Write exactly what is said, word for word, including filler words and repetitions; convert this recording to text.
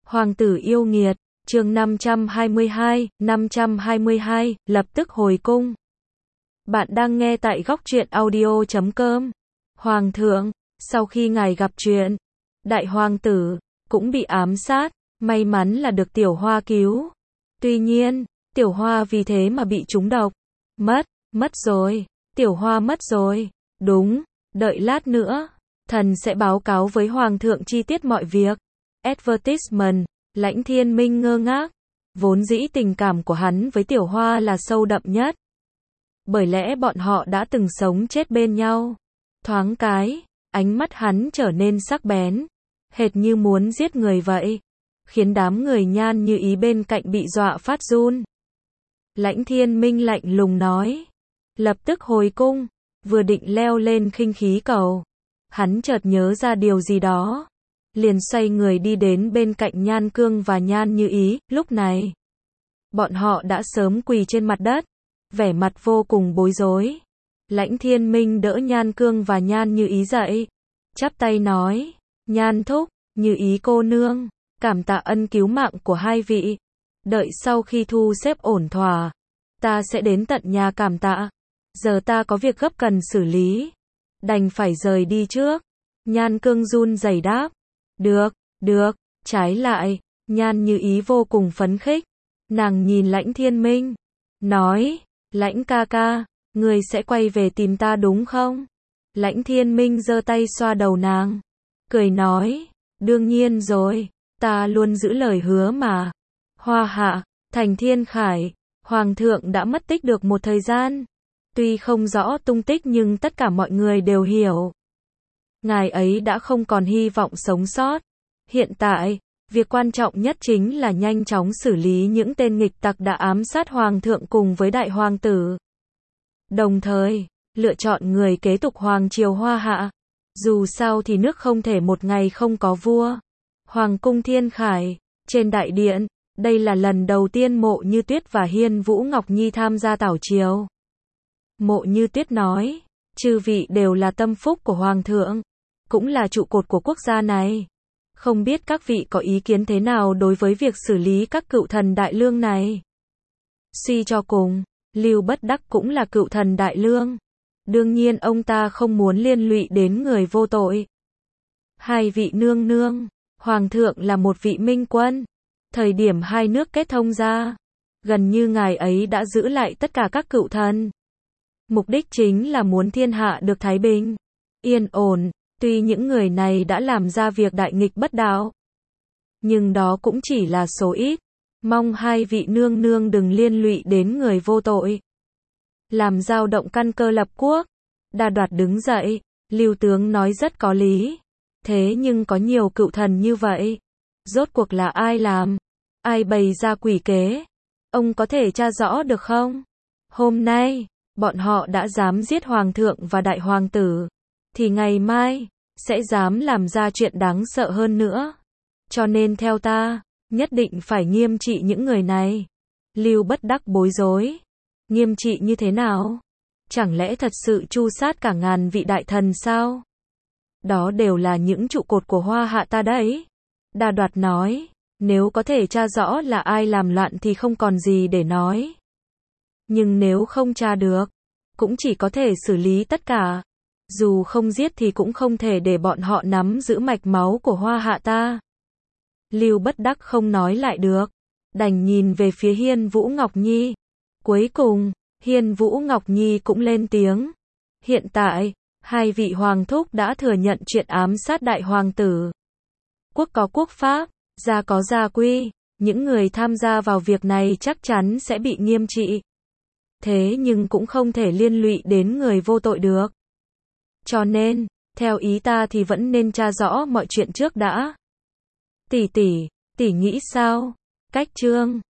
Hoàng tử yêu nghiệt, chương năm trăm hai mươi hai, năm trăm hai mươi hai, lập tức hồi cung. Bạn đang nghe tại góc truyện audio chấm com. Hoàng thượng, sau khi ngài gặp chuyện, đại hoàng tử cũng bị ám sát, may mắn là được Tiểu Hoa cứu. Tuy nhiên, Tiểu Hoa vì thế mà bị trúng độc. Mất, mất rồi, Tiểu Hoa mất rồi. Đúng, đợi lát nữa, thần sẽ báo cáo với hoàng thượng chi tiết mọi việc. Advertisement, Lãnh Thiên Minh ngơ ngác, vốn dĩ tình cảm của hắn với Tiểu Hoa là sâu đậm nhất. Bởi lẽ bọn họ đã từng sống chết bên nhau. Thoáng cái, ánh mắt hắn trở nên sắc bén, hệt như muốn giết người vậy, khiến đám người Nhan Như Ý bên cạnh bị dọa phát run. Lãnh Thiên Minh lạnh lùng nói, lập tức hồi cung, vừa định leo lên khinh khí cầu, hắn chợt nhớ ra điều gì đó, liền xoay người đi đến bên cạnh Nhan Cương và Nhan Như Ý. Lúc này, bọn họ đã sớm quỳ trên mặt đất, vẻ mặt vô cùng bối rối. Lãnh Thiên Minh đỡ Nhan Cương và Nhan Như Ý dậy, chắp tay nói, Nhan thúc, Như Ý cô nương, cảm tạ ân cứu mạng của hai vị. Đợi sau khi thu xếp ổn thỏa, ta sẽ đến tận nhà cảm tạ. Giờ ta có việc gấp cần xử lý, đành phải rời đi trước. Nhan Cương run rẩy đáp, được, được. Trái lại, Nhan Như Ý vô cùng phấn khích. Nàng nhìn Lãnh Thiên Minh, nói, Lãnh ca ca, người sẽ quay về tìm ta đúng không? Lãnh Thiên Minh giơ tay xoa đầu nàng, cười nói, đương nhiên rồi, ta luôn giữ lời hứa mà. Hoa hạ, thành Thiên Khải, hoàng thượng đã mất tích được một thời gian. Tuy không rõ tung tích nhưng tất cả mọi người đều hiểu, ngài ấy đã không còn hy vọng sống sót. Hiện tại, việc quan trọng nhất chính là nhanh chóng xử lý những tên nghịch tặc đã ám sát hoàng thượng cùng với đại hoàng tử. Đồng thời, lựa chọn người kế tục hoàng triều Hoa hạ. Dù sao thì nước không thể một ngày không có vua. Hoàng cung Thiên Khải, trên đại điện, đây là lần đầu tiên Mộ Như Tuyết và Hiên Vũ Ngọc Nhi tham gia tảo triều. Mộ Như Tuyết nói, chư vị đều là tâm phúc của hoàng thượng, cũng là trụ cột của quốc gia này. Không biết các vị có ý kiến thế nào đối với việc xử lý các cựu thần đại lương này? Suy cho cùng, Lưu Bất Đắc cũng là cựu thần đại lương. Đương nhiên ông ta không muốn liên lụy đến người vô tội. Hai vị nương nương, hoàng thượng là một vị minh quân. Thời điểm hai nước kết thông ra, gần như ngài ấy đã giữ lại tất cả các cựu thần. Mục đích chính là muốn thiên hạ được thái bình, yên ổn. Tuy những người này đã làm ra việc đại nghịch bất đạo, nhưng đó cũng chỉ là số ít. Mong hai vị nương nương đừng liên lụy đến người vô tội, làm dao động căn cơ lập quốc. Đa Đoạt đứng dậy, Lưu tướng nói rất có lý. Thế nhưng có nhiều cựu thần như vậy, rốt cuộc là ai làm? Ai bày ra quỷ kế? Ông có thể tra rõ được không? Hôm nay, bọn họ đã dám giết hoàng thượng và đại hoàng tử, thì ngày mai, sẽ dám làm ra chuyện đáng sợ hơn nữa. Cho nên theo ta, nhất định phải nghiêm trị những người này. Lưu Bất Đắc bối rối. Nghiêm trị như thế nào? Chẳng lẽ thật sự tru sát cả ngàn vị đại thần sao? Đó đều là những trụ cột của Hoa hạ ta đấy. Đa Đoạt nói, nếu có thể tra rõ là ai làm loạn thì không còn gì để nói. Nhưng nếu không tra được, cũng chỉ có thể xử lý tất cả. Dù không giết thì cũng không thể để bọn họ nắm giữ mạch máu của Hoa hạ ta. Lưu Bất Đắc không nói lại được, đành nhìn về phía Hiên Vũ Ngọc Nhi. Cuối cùng, Hiên Vũ Ngọc Nhi cũng lên tiếng. Hiện tại, hai vị hoàng thúc đã thừa nhận chuyện ám sát đại hoàng tử. Quốc có quốc pháp, gia có gia quy, những người tham gia vào việc này chắc chắn sẽ bị nghiêm trị. Thế nhưng cũng không thể liên lụy đến người vô tội được. Cho nên, theo ý ta thì vẫn nên tra rõ mọi chuyện trước đã. Tỷ tỷ, tỷ nghĩ sao? Cách chương